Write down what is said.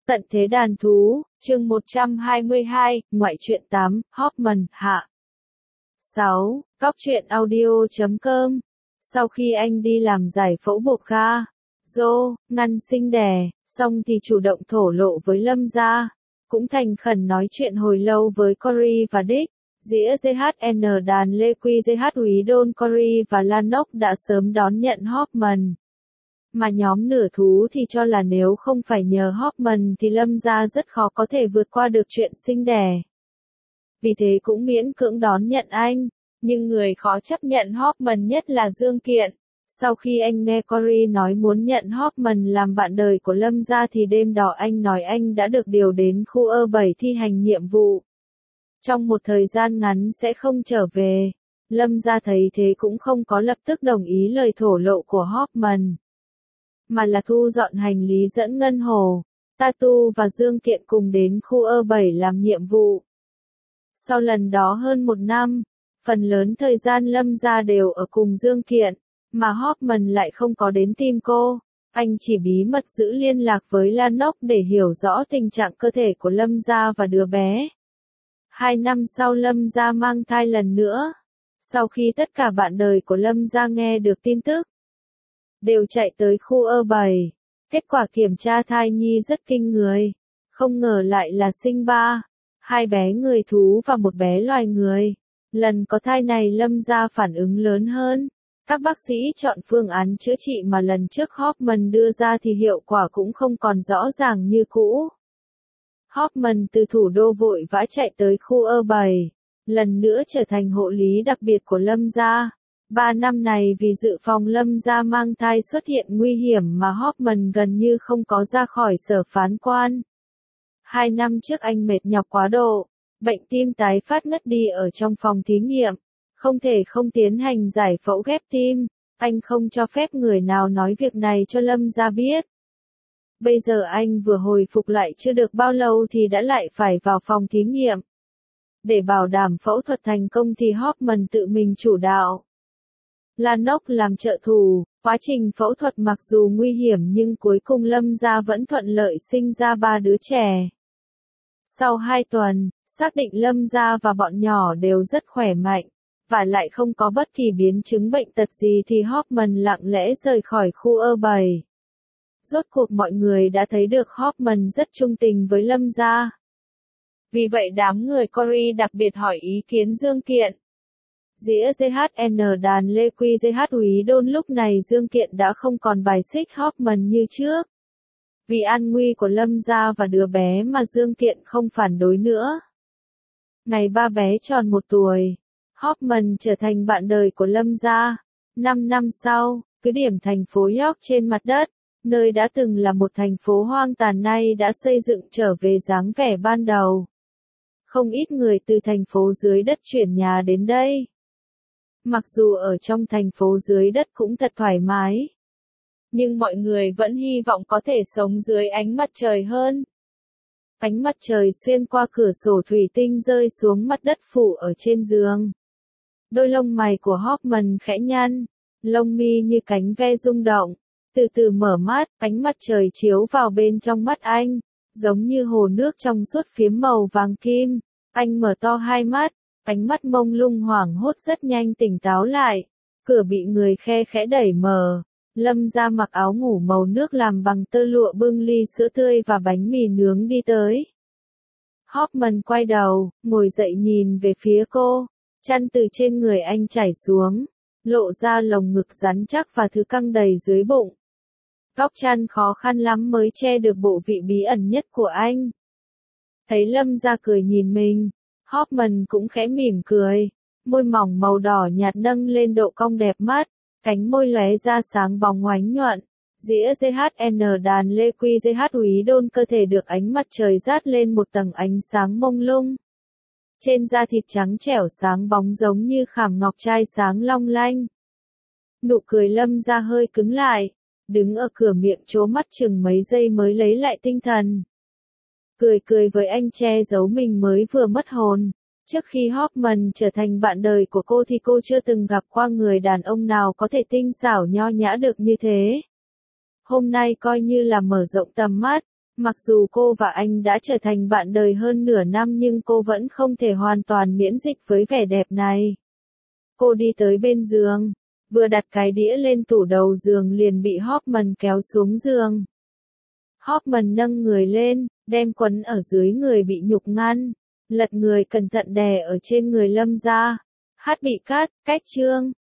Tận thế đàn thú, chương 122, ngoại truyện 8, Hoffman, hạ. 6. Cóc truyện audio.com. Sau khi anh đi làm giải phẫu bột ga, ngăn sinh đẻ, xong thì chủ động thổ lộ với Lâm gia, cũng thành khẩn nói chuyện hồi lâu với Cory và Dick. Dĩa JHN đàn Lê Quy JH úy Don Cory và Lanok đã sớm đón nhận Hoffman. Mà nhóm nửa thú thì cho là nếu không phải nhờ Hoffman thì Lâm gia rất khó có thể vượt qua được chuyện sinh đẻ. Vì thế cũng miễn cưỡng đón nhận anh, nhưng người khó chấp nhận Hoffman nhất là Dương Kiện. Sau khi anh nghe Cory nói muốn nhận Hoffman làm bạn đời của Lâm gia thì đêm đó anh nói anh đã được điều đến khu E7 thi hành nhiệm vụ. Trong một thời gian ngắn sẽ không trở về. Lâm gia thấy thế cũng không có lập tức đồng ý lời thổ lộ của Hoffman, mà là thu dọn hành lý dẫn Ngân Hồ, Tatu và Dương Kiện cùng đến khu E7 làm nhiệm vụ. Sau lần đó hơn một năm, phần lớn thời gian Lâm gia đều ở cùng Dương Kiện, mà Hoffman lại không có đến tìm cô. Anh chỉ bí mật giữ liên lạc với Lanok để hiểu rõ tình trạng cơ thể của Lâm gia và đứa bé. 2 năm sau Lâm gia mang thai lần nữa. Sau khi tất cả bạn đời của Lâm gia nghe được tin tức, đều chạy tới khu E7. Kết quả kiểm tra thai nhi rất kinh người. Không ngờ lại là sinh 2 bé người thú và một bé loài người. Lần có thai này Lâm gia phản ứng lớn hơn. Các bác sĩ chọn phương án chữa trị mà lần trước Hoffman đưa ra thì hiệu quả cũng không còn rõ ràng như cũ. Hoffman từ thủ đô vội vã chạy tới khu E7, lần nữa trở thành hộ lý đặc biệt của Lâm gia. 3 năm này vì dự phòng Lâm gia mang thai xuất hiện nguy hiểm mà Hoffman gần như không có ra khỏi sở phán quan. 2 năm trước anh mệt nhọc quá độ, bệnh tim tái phát ngất đi ở trong phòng thí nghiệm, không thể không tiến hành giải phẫu ghép tim. Anh không cho phép người nào nói việc này cho Lâm gia biết. Bây giờ anh vừa hồi phục lại chưa được bao lâu thì đã lại phải vào phòng thí nghiệm. Để bảo đảm phẫu thuật thành công thì Hoffman tự mình chủ đạo. Lanok làm trợ thủ, quá trình phẫu thuật mặc dù nguy hiểm nhưng cuối cùng Lâm gia vẫn thuận lợi sinh ra 3 đứa trẻ. Sau 2 tuần, xác định Lâm gia và bọn nhỏ đều rất khỏe mạnh, và lại không có bất kỳ biến chứng bệnh tật gì thì Hoffman lặng lẽ rời khỏi khu E7. Rốt cuộc mọi người đã thấy được Hoffman rất trung tình với Lâm gia. Vì vậy đám người Cory đặc biệt hỏi ý kiến Dương Kiện. Dĩa JHN đàn Lê Quy JH úy Don lúc này Dương Kiện đã không còn bài xích Hoffman như trước. Vì an nguy của Lâm gia và đứa bé mà Dương Kiện không phản đối nữa. Ngày 3 bé tròn 1 tuổi, Hoffman trở thành bạn đời của Lâm gia. 5 năm sau, cứ điểm thành phố York trên mặt đất, nơi đã từng là một thành phố hoang tàn nay đã xây dựng trở về dáng vẻ ban đầu. Không ít người từ thành phố dưới đất chuyển nhà đến đây. Mặc dù ở trong thành phố dưới đất cũng thật thoải mái, nhưng mọi người vẫn hy vọng có thể sống dưới ánh mặt trời hơn. Ánh mặt trời xuyên qua cửa sổ thủy tinh rơi xuống mặt đất phủ ở trên giường. Đôi lông mày của Hoffman khẽ nhăn, lông mi như cánh ve rung động. Từ từ mở mắt, ánh mặt trời chiếu vào bên trong mắt anh, giống như hồ nước trong suốt phiếm màu vàng kim. Anh mở to 2 mắt, ánh mắt mông lung hoảng hốt rất nhanh tỉnh táo lại. Cửa bị người khe khẽ đẩy mở. Lâm gia mặc áo ngủ màu nước làm bằng tơ lụa bưng ly sữa tươi và bánh mì nướng đi tới. Hoffman quay đầu, ngồi dậy nhìn về phía cô. Chăn từ trên người anh chảy xuống, lộ ra lồng ngực rắn chắc và thứ căng đầy dưới bụng. Góc chăn khó khăn lắm mới che được bộ vị bí ẩn nhất của anh. Thấy Lâm gia cười nhìn mình, Hoffman cũng khẽ mỉm cười, môi mỏng màu đỏ nhạt nâng lên độ cong đẹp mắt, cánh môi lóe ra sáng bóng oánh nhuận. Dĩa JHN đàn Lê Quy JH úy Don cơ thể được ánh mặt trời rát lên một tầng ánh sáng mông lung. Trên da thịt trắng trẻo sáng bóng giống như khảm ngọc trai sáng long lanh. Nụ cười Lâm gia hơi cứng lại, đứng ở cửa miệng trố mắt chừng mấy giây mới lấy lại tinh thần. Cười với anh che giấu mình mới vừa mất hồn. Trước khi Hoffman trở thành bạn đời của cô thì cô chưa từng gặp qua người đàn ông nào có thể tinh xảo nho nhã được như thế. Hôm nay coi như là mở rộng tầm mắt, Mặc dù cô và anh đã trở thành bạn đời hơn nửa năm nhưng cô vẫn không thể hoàn toàn miễn dịch với vẻ đẹp này. Cô đi tới bên giường, vừa đặt cái đĩa lên tủ đầu giường liền bị Hoffman kéo xuống giường. Hoffman nâng người lên, đem quấn ở dưới người bị nhục ngăn, lật người cẩn thận đè ở trên người Lâm ra. Hát bị cắt, cách chương.